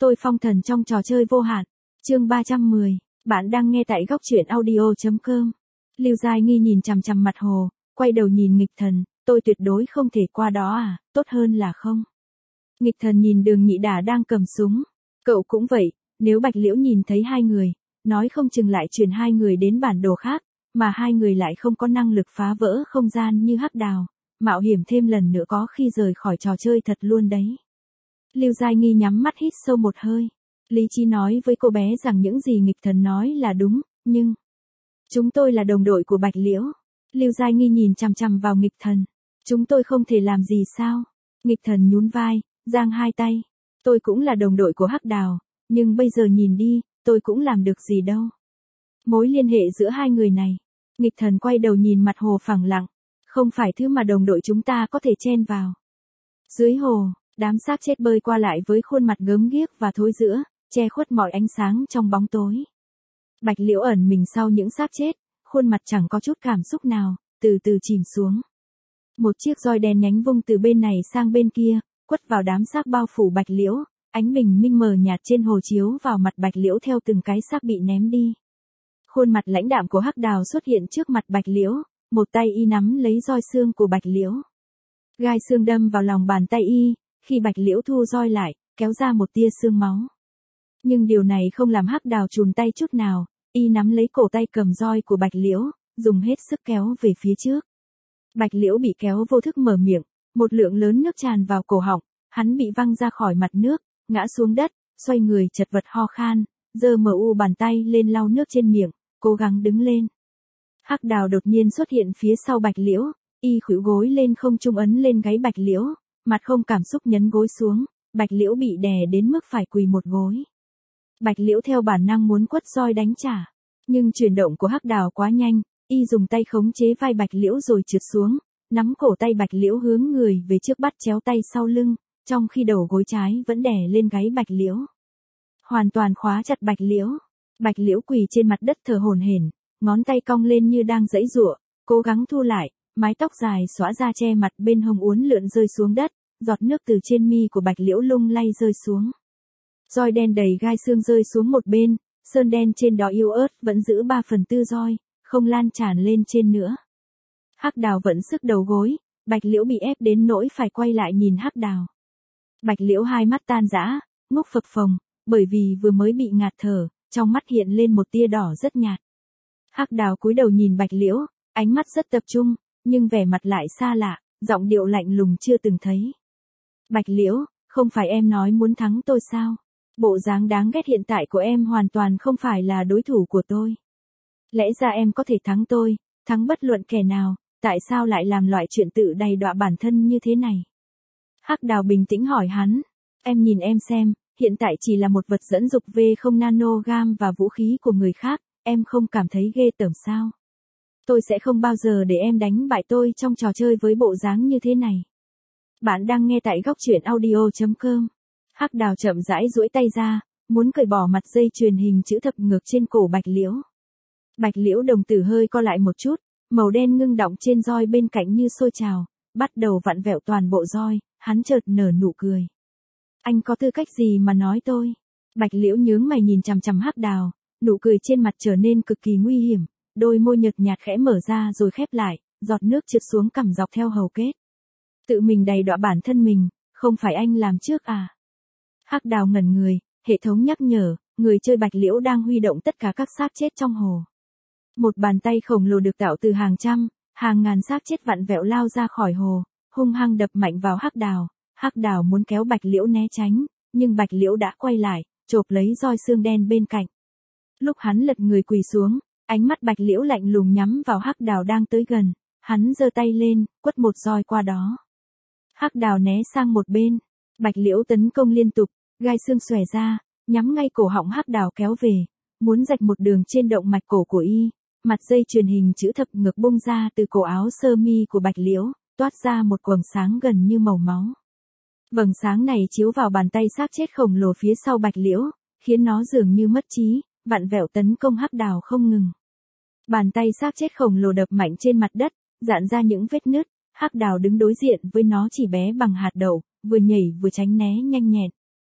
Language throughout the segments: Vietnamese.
Tôi phong thần trong trò chơi vô hạn. Chương 310. Bạn đang nghe tại góc truyện audio.com. Lưu Giai Nghi nhìn chằm chằm mặt hồ, quay đầu nhìn Nghịch Thần, tôi tuyệt đối không thể qua đó à, tốt hơn là không. Nghịch Thần nhìn Đường Nhị Đả đang cầm súng. Cậu cũng vậy, nếu Bạch Liễu nhìn thấy hai người, nói không chừng lại chuyển hai người đến bản đồ khác, mà hai người lại không có năng lực phá vỡ không gian như Hắc Đào, mạo hiểm thêm lần nữa có khi rời khỏi trò chơi thật luôn đấy. Lưu Giai Nghi nhắm mắt hít sâu một hơi. Lý trí nói với cô bé rằng những gì Nghịch Thần nói là đúng, nhưng chúng tôi là đồng đội của Bạch Liễu. Lưu Giai Nghi nhìn chằm chằm vào Nghịch Thần. Chúng tôi không thể làm gì sao? Nghịch Thần nhún vai, giang hai tay. Tôi cũng là đồng đội của Hắc Đào, nhưng bây giờ nhìn đi, tôi cũng làm được gì đâu. Mối liên hệ giữa hai người này. Nghịch Thần quay đầu nhìn mặt hồ phẳng lặng. Không phải thứ mà đồng đội chúng ta có thể chen vào. Dưới hồ, đám xác chết bơi qua lại với khuôn mặt gớm ghiếc và thối rữa, che khuất mọi ánh sáng trong bóng tối. Bạch Liễu ẩn mình sau những xác chết, khuôn mặt chẳng có chút cảm xúc nào, từ từ chìm xuống. Một chiếc roi đen nhánh vung từ bên này sang bên kia, quất vào đám xác bao phủ Bạch Liễu, ánh bình minh mờ nhạt trên hồ chiếu vào mặt Bạch Liễu theo từng cái xác bị ném đi. Khuôn mặt lãnh đạm của Hắc Đào xuất hiện trước mặt Bạch Liễu, một tay y nắm lấy roi xương của Bạch Liễu. Gai xương đâm vào lòng bàn tay y, khi Bạch Liễu thu roi lại, kéo ra một tia xương máu. Nhưng điều này không làm Hắc Đào chùn tay chút nào, y nắm lấy cổ tay cầm roi của Bạch Liễu, dùng hết sức kéo về phía trước. Bạch Liễu bị kéo vô thức mở miệng, một lượng lớn nước tràn vào cổ họng, hắn bị văng ra khỏi mặt nước, ngã xuống đất, xoay người chật vật ho khan, giơ bàn tay lên lau nước trên miệng, cố gắng đứng lên. Hắc Đào đột nhiên xuất hiện phía sau Bạch Liễu, y khuỵu gối lên không trung ấn lên gáy Bạch Liễu, mặt không cảm xúc nhấn gối xuống, Bạch Liễu bị đè đến mức phải quỳ một gối. Bạch Liễu theo bản năng muốn quất roi đánh trả, nhưng chuyển động của Hắc Đào quá nhanh, y dùng tay khống chế vai Bạch Liễu rồi trượt xuống, nắm cổ tay Bạch Liễu hướng người về trước bắt chéo tay sau lưng, trong khi đầu gối trái vẫn đè lên gáy Bạch Liễu. Hoàn toàn khóa chặt Bạch Liễu. Bạch Liễu quỳ trên mặt đất thở hổn hển, ngón tay cong lên như đang giãy giụa, cố gắng thu lại, mái tóc dài xõa ra che mặt bên hông uốn lượn rơi xuống đất, giọt nước từ trên mi của Bạch Liễu lung lay rơi xuống. Roi đen đầy gai xương rơi xuống một bên, sơn đen trên đó yếu ớt vẫn giữ 3/4 roi, không lan tràn lên trên nữa. Hắc Đào vẫn sức đầu gối, Bạch Liễu bị ép đến nỗi phải quay lại nhìn Hắc Đào. Bạch Liễu hai mắt tan rã, ngốc phập phồng, bởi vì vừa mới bị ngạt thở, trong mắt hiện lên một tia đỏ rất nhạt. Hắc Đào cúi đầu nhìn Bạch Liễu, ánh mắt rất tập trung, nhưng vẻ mặt lại xa lạ, giọng điệu lạnh lùng chưa từng thấy. Bạch Liễu, không phải em nói muốn thắng tôi sao? Bộ dáng đáng ghét hiện tại của em hoàn toàn không phải là đối thủ của tôi. Lẽ ra em có thể thắng tôi, thắng bất luận kẻ nào, tại sao lại làm loại chuyện tự đày đọa bản thân như thế này? Hắc Đào bình tĩnh hỏi hắn, em nhìn em xem, hiện tại chỉ là một vật dẫn dục V0 nanogam và vũ khí của người khác, em không cảm thấy ghê tởm sao? Tôi sẽ không bao giờ để em đánh bại tôi trong trò chơi với bộ dáng như thế này. Bạn đang nghe tại góc truyện audio.com. Hắc Đào chậm rãi duỗi tay ra, muốn cởi bỏ mặt dây chuyền hình chữ thập ngược trên cổ Bạch Liễu. Bạch Liễu đồng tử hơi co lại một chút, màu đen ngưng đọng trên roi bên cạnh như sôi trào, bắt đầu vặn vẹo toàn bộ roi, hắn chợt nở nụ cười. Anh có tư cách gì mà nói tôi? Bạch Liễu nhướng mày nhìn chằm chằm Hắc Đào, nụ cười trên mặt trở nên cực kỳ nguy hiểm, đôi môi nhợt nhạt khẽ mở ra rồi khép lại, giọt nước trượt xuống cằm dọc theo hầu kết. Tự mình đày đọa bản thân mình, không phải anh làm trước à? Hắc Đào ngẩn người, hệ thống nhắc nhở, người chơi Bạch Liễu đang huy động tất cả các xác chết trong hồ. Một bàn tay khổng lồ được tạo từ hàng trăm, hàng ngàn xác chết vặn vẹo lao ra khỏi hồ, hung hăng đập mạnh vào Hắc Đào. Hắc Đào muốn kéo Bạch Liễu né tránh, nhưng Bạch Liễu đã quay lại, chộp lấy roi xương đen bên cạnh. Lúc hắn lật người quỳ xuống, ánh mắt Bạch Liễu lạnh lùng nhắm vào Hắc Đào đang tới gần, hắn giơ tay lên, quất một roi qua đó. Hắc Đào né sang một bên, Bạch Liễu tấn công liên tục, gai xương xòe ra, nhắm ngay cổ họng Hắc Đào kéo về, muốn rạch một đường trên động mạch cổ của y. Mặt dây chuyền hình chữ thập ngược bung ra từ cổ áo sơ mi của Bạch Liễu, toát ra một quầng sáng gần như màu máu. Vầng sáng này chiếu vào bàn tay xác chết khổng lồ phía sau Bạch Liễu, khiến nó dường như mất trí, vặn vẹo tấn công Hắc Đào không ngừng. Bàn tay xác chết khổng lồ đập mạnh trên mặt đất, dạn ra những vết nứt, Hắc Đào đứng đối diện với nó chỉ bé bằng hạt đậu, vừa nhảy vừa tránh né nhanh nhẹn.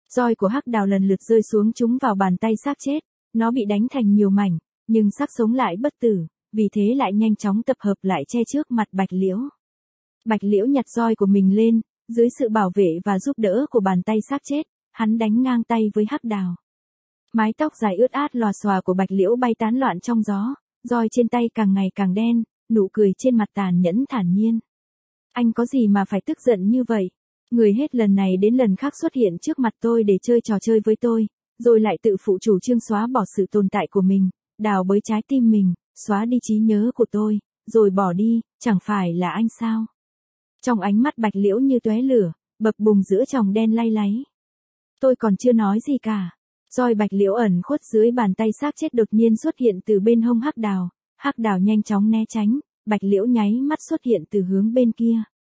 Roi của hắc đào lần lượt rơi xuống trúng vào bàn tay xác chết, nó bị đánh thành nhiều mảnh, nhưng xác sống lại bất tử, vì thế lại nhanh chóng tập hợp lại che trước mặt Bạch Liễu. Bạch Liễu nhặt roi của mình lên, dưới sự bảo vệ và giúp đỡ của bàn tay xác chết, hắn đánh ngang tay với hắc đào. Mái tóc dài ướt át lòa xòa của Bạch Liễu bay tán loạn trong gió, roi trên tay càng ngày càng đen, nụ cười trên mặt tàn nhẫn thản nhiên. Anh có gì mà phải tức giận như vậy? Người hết lần này đến lần khác xuất hiện trước mặt tôi để chơi trò chơi với tôi, rồi lại tự phụ chủ trương xóa bỏ sự tồn tại của mình, đào bới trái tim mình, xóa đi trí nhớ của tôi, rồi bỏ đi, chẳng phải là anh sao? Trong ánh mắt Bạch Liễu như tóe lửa, bập bùng giữa tròng đen lay láy. Tôi còn chưa nói gì cả. Roi Bạch Liễu ẩn khuất dưới bàn tay xác chết đột nhiên xuất hiện từ bên hông hắc đào nhanh chóng né tránh, Bạch Liễu nháy mắt xuất hiện từ hướng bên kia.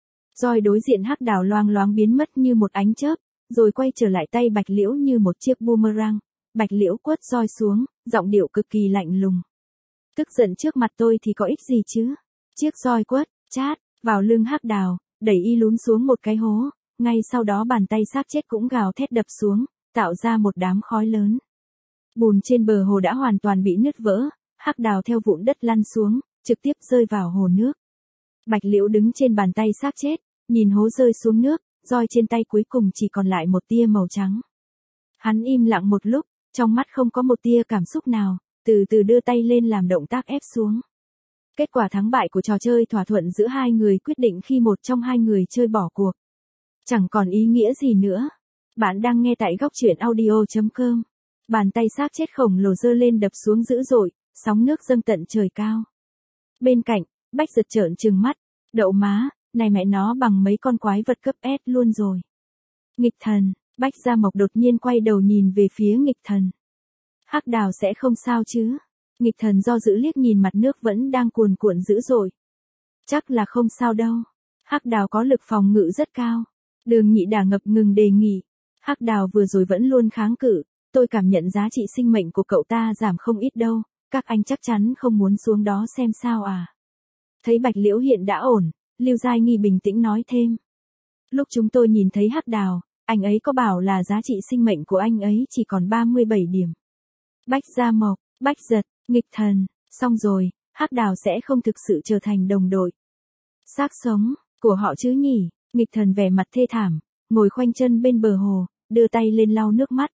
Roi đối diện hắc đào loang loáng biến mất như một ánh chớp, rồi quay trở lại tay Bạch Liễu như một chiếc boomerang. Bạch Liễu quất roi xuống, giọng điệu cực kỳ lạnh lùng. Tức giận trước mặt tôi thì có ích gì chứ? Chiếc roi quất, chát, vào lưng hắc đào, đẩy y lún xuống một cái hố, ngay sau đó bàn tay xác chết cũng gào thét đập xuống, tạo ra một đám khói lớn. Bùn trên bờ hồ đã hoàn toàn bị nứt vỡ, hắc đào theo vụn đất lăn xuống, trực tiếp rơi vào hồ nước. Bạch Liễu đứng trên bàn tay xác chết, nhìn hố rơi xuống nước, roi trên tay cuối cùng chỉ còn lại một tia màu trắng. Hắn im lặng một lúc, trong mắt không có một tia cảm xúc nào, từ từ đưa tay lên làm động tác ép xuống. Kết quả thắng bại của trò chơi thỏa thuận giữa hai người quyết định khi một trong hai người chơi bỏ cuộc. Chẳng còn ý nghĩa gì nữa. Bạn đang nghe tại góc truyện audio.com. Bàn tay xác chết khổng lồ giơ lên đập xuống dữ dội, sóng nước dâng tận trời cao. Bên cạnh, Bách Giật trợn trừng mắt, đậu má, này mẹ nó bằng mấy con quái vật cấp S luôn rồi. Nghịch thần, Bách Gia Mộc đột nhiên quay đầu nhìn về phía nghịch thần. Hắc đào sẽ không sao chứ? Nghịch thần do dự liếc nhìn mặt nước vẫn đang cuồn cuộn dữ dội. Chắc là không sao đâu. Hắc đào có lực phòng ngự rất cao. Đường Nhị Đả ngập ngừng đề nghị. Hắc đào vừa rồi vẫn luôn kháng cự, tôi cảm nhận giá trị sinh mệnh của cậu ta giảm không ít đâu, các anh chắc chắn không muốn xuống đó xem sao à. Thấy Bạch Liễu hiện đã ổn, Lưu Giai Nghi bình tĩnh nói thêm. Lúc chúng tôi nhìn thấy hắc đào, anh ấy có bảo là giá trị sinh mệnh của anh ấy chỉ còn 37 điểm. Bách Gia Mộc, Bách Giật, nghịch thần, xong rồi, hắc đào sẽ không thực sự trở thành đồng đội. Xác sống, của họ chứ nhỉ, nghịch thần vẻ mặt thê thảm, ngồi khoanh chân bên bờ hồ, đưa tay lên lau nước mắt.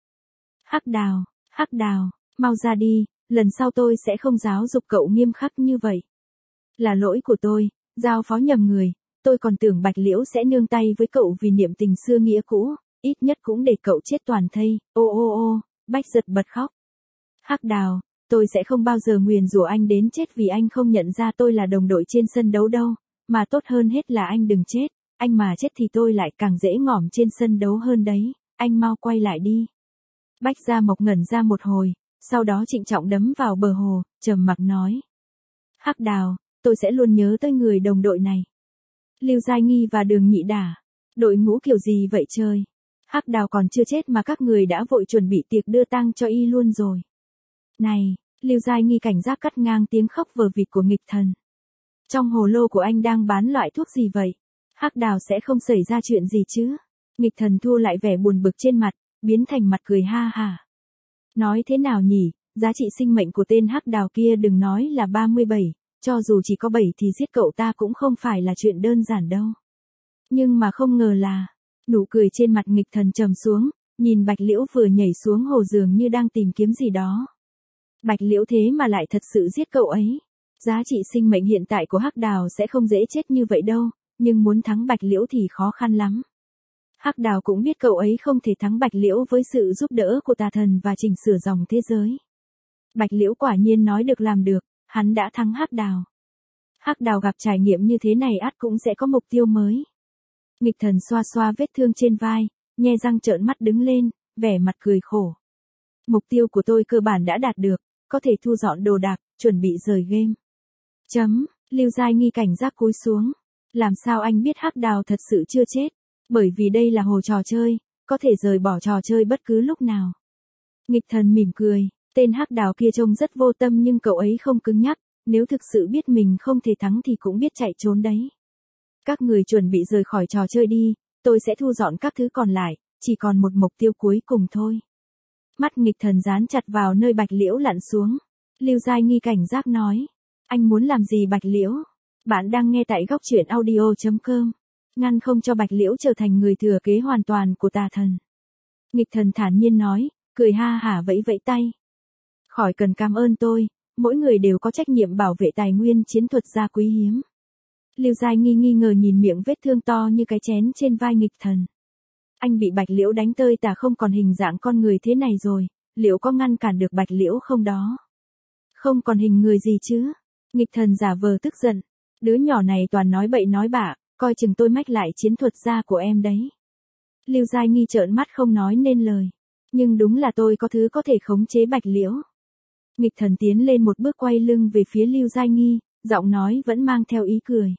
Hắc đào, mau ra đi, lần sau tôi sẽ không giáo dục cậu nghiêm khắc như vậy. Là lỗi của tôi, giao phó nhầm người, tôi còn tưởng Bạch Liễu sẽ nương tay với cậu vì niệm tình xưa nghĩa cũ, ít nhất cũng để cậu chết toàn thây, ô, Bách Giật bật khóc. Hắc đào, tôi sẽ không bao giờ nguyền rủa anh đến chết vì anh không nhận ra tôi là đồng đội trên sân đấu đâu, mà tốt hơn hết là anh đừng chết, anh mà chết thì tôi lại càng dễ ngỏm trên sân đấu hơn đấy, anh mau quay lại đi. Bách Gia Mộc ngẩn ra một hồi, sau đó trịnh trọng đấm vào bờ hồ, trầm mặc nói. Hắc đào, tôi sẽ luôn nhớ tới người đồng đội này. Lưu Giai Nghi và Đường Nhị Đả, đội ngũ kiểu gì vậy trời? Hắc đào còn chưa chết mà các người đã vội chuẩn bị tiệc đưa tang cho y luôn rồi. Này, Lưu Giai Nghi cảnh giác cắt ngang tiếng khóc vờ vịt của nghịch thần. Trong hồ lô của anh đang bán loại thuốc gì vậy? Hắc đào sẽ không xảy ra chuyện gì chứ? Nghịch thần thua lại vẻ buồn bực trên mặt, biến thành mặt cười ha hả. Nói thế nào nhỉ, giá trị sinh mệnh của tên hắc đào kia đừng nói là 37, cho dù chỉ có 7 thì giết cậu ta cũng không phải là chuyện đơn giản đâu. Nhưng mà không ngờ là, nụ cười trên mặt nghịch thần trầm xuống, nhìn Bạch Liễu vừa nhảy xuống hồ dường như đang tìm kiếm gì đó. Bạch Liễu thế mà lại thật sự giết cậu ấy. Giá trị sinh mệnh hiện tại của hắc đào sẽ không dễ chết như vậy đâu, nhưng muốn thắng Bạch Liễu thì khó khăn lắm. Hắc đào cũng biết cậu ấy không thể thắng Bạch Liễu với sự giúp đỡ của tà thần và chỉnh sửa dòng thế giới. Bạch Liễu quả nhiên nói được làm được, hắn đã thắng hắc đào. Hắc đào gặp trải nghiệm như thế này ắt cũng sẽ có mục tiêu mới. Nghịch thần xoa xoa vết thương trên vai, nhe răng trợn mắt đứng lên, vẻ mặt cười khổ. Mục tiêu của tôi cơ bản đã đạt được, có thể thu dọn đồ đạc, chuẩn bị rời game. Lưu Giai Nghi cảnh giác cúi xuống. Làm sao anh biết hắc đào thật sự chưa chết? Bởi vì đây là hồ trò chơi, có thể rời bỏ trò chơi bất cứ lúc nào. Nghịch thần mỉm cười, tên hắc đào kia trông rất vô tâm nhưng cậu ấy không cứng nhắc, nếu thực sự biết mình không thể thắng thì cũng biết chạy trốn đấy. Các người chuẩn bị rời khỏi trò chơi đi, tôi sẽ thu dọn các thứ còn lại, chỉ còn một mục tiêu cuối cùng thôi. Mắt nghịch thần dán chặt vào nơi Bạch Liễu lặn xuống. Lưu Giai Nghi cảnh giác nói. Anh muốn làm gì Bạch Liễu? Bạn đang nghe tại góc truyện audio.com. Ngăn không cho Bạch Liễu trở thành người thừa kế hoàn toàn của tà thần. Nghịch thần thản nhiên nói, cười ha hả vẫy vẫy tay. Khỏi cần cảm ơn tôi, mỗi người đều có trách nhiệm bảo vệ tài nguyên chiến thuật gia quý hiếm. Lưu Giai Nghi nghi ngờ nhìn miệng vết thương to như cái chén trên vai nghịch thần. Anh bị Bạch Liễu đánh tơi tả không còn hình dạng con người thế này rồi, liệu có ngăn cản được Bạch Liễu không đó? Không còn hình người gì chứ? Nghịch thần giả vờ tức giận. Đứa nhỏ này toàn nói bậy nói bạ, coi chừng tôi mách lại chiến thuật gia của em đấy. Lưu Giai Nghi trợn mắt không nói nên lời. Nhưng đúng là tôi có thứ có thể khống chế Bạch Liễu. Nghịch thần tiến lên một bước quay lưng về phía Lưu Giai Nghi, giọng nói vẫn mang theo ý cười.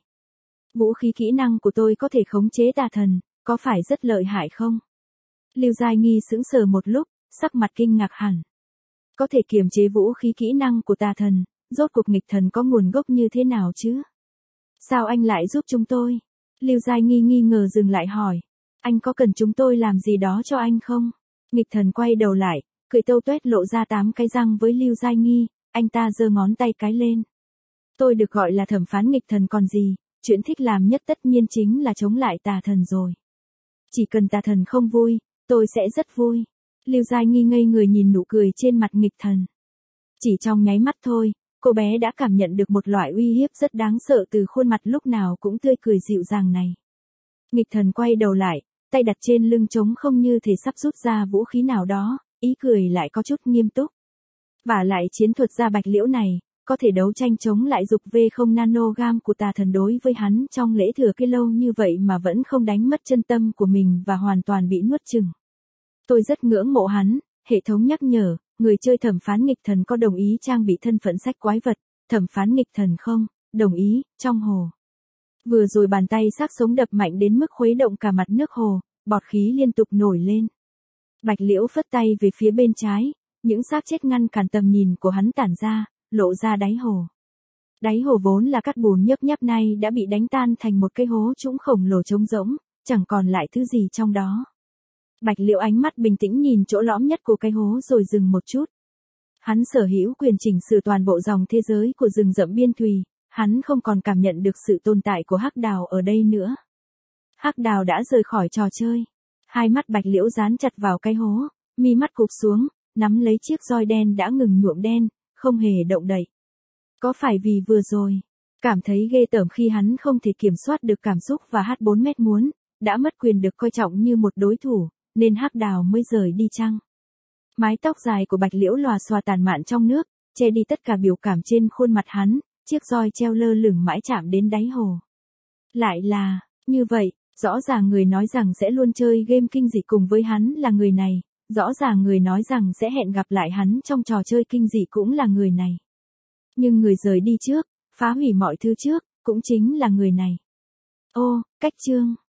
Vũ khí kỹ năng của tôi có thể khống chế tà thần, có phải rất lợi hại không? Lưu Giai Nghi sững sờ một lúc, sắc mặt kinh ngạc hẳn. Có thể kiềm chế vũ khí kỹ năng của tà thần, rốt cuộc nghịch thần có nguồn gốc như thế nào chứ? Sao anh lại giúp chúng tôi? Lưu Giai Nghi nghi ngờ dừng lại hỏi. Anh có cần chúng tôi làm gì đó cho anh không? Nghịch thần quay đầu lại, cười tâu tuét lộ ra 8 cái răng với Lưu Giai Nghi, anh ta giơ ngón tay cái lên. Tôi được gọi là thẩm phán nghịch thần còn gì, chuyện thích làm nhất tất nhiên chính là chống lại tà thần rồi. Chỉ cần tà thần không vui, tôi sẽ rất vui. Lưu Giai Nghi ngây người nhìn nụ cười trên mặt nghịch thần. Chỉ trong nháy mắt thôi, cô bé đã cảm nhận được một loại uy hiếp rất đáng sợ từ khuôn mặt lúc nào cũng tươi cười dịu dàng này. Nghịch thần quay đầu lại, tay đặt trên lưng trống không như thể sắp rút ra vũ khí nào đó, ý cười lại có chút nghiêm túc. Vả lại chiến thuật gia Bạch Liễu này, có thể đấu tranh chống lại dục V0 nanogam của tà thần đối với hắn trong lễ thừa cái lâu như vậy mà vẫn không đánh mất chân tâm của mình và hoàn toàn bị nuốt chửng. Tôi rất ngưỡng mộ hắn, hệ thống nhắc nhở, người chơi thẩm phán nghịch thần có đồng ý trang bị thân phận sách quái vật, thẩm phán nghịch thần không, đồng ý, trong hồ. Vừa rồi bàn tay xác sống đập mạnh đến mức khuấy động cả mặt nước hồ, bọt khí liên tục nổi lên. Bạch Liễu phất tay về phía bên trái, những xác chết ngăn cản tầm nhìn của hắn tản ra, lộ ra đáy hồ. Đáy hồ vốn là cát bùn nhấp nháp nay đã bị đánh tan thành một cái hố trũng khổng lồ trống rỗng, chẳng còn lại thứ gì trong đó. Bạch Liễu ánh mắt bình tĩnh nhìn chỗ lõm nhất của cái hố rồi dừng một chút. Hắn sở hữu quyền chỉnh sửa toàn bộ dòng thế giới của rừng rậm biên thùy, hắn không còn cảm nhận được sự tồn tại của Hắc Đào ở đây nữa. Hắc Đào đã rời khỏi trò chơi. Hai mắt Bạch Liễu dán chặt vào cái hố, mi mắt cụp xuống, nắm lấy chiếc roi đen đã ngừng nhuộm đen, không hề động đậy. Có phải vì vừa rồi, cảm thấy ghê tởm khi hắn không thể kiểm soát được cảm xúc và H4 mét muốn, đã mất quyền được coi trọng như một đối thủ, nên Hắc Đào mới rời đi chăng? Mái tóc dài của Bạch Liễu lòa xòa tàn mạn trong nước, che đi tất cả biểu cảm trên khuôn mặt hắn, chiếc roi treo lơ lửng mãi chạm đến đáy hồ. Lại là, như vậy, rõ ràng người nói rằng sẽ luôn chơi game kinh dị cùng với hắn là người này, rõ ràng người nói rằng sẽ hẹn gặp lại hắn trong trò chơi kinh dị cũng là người này. Nhưng người rời đi trước, phá hủy mọi thứ trước, cũng chính là người này. Ô, cách chương.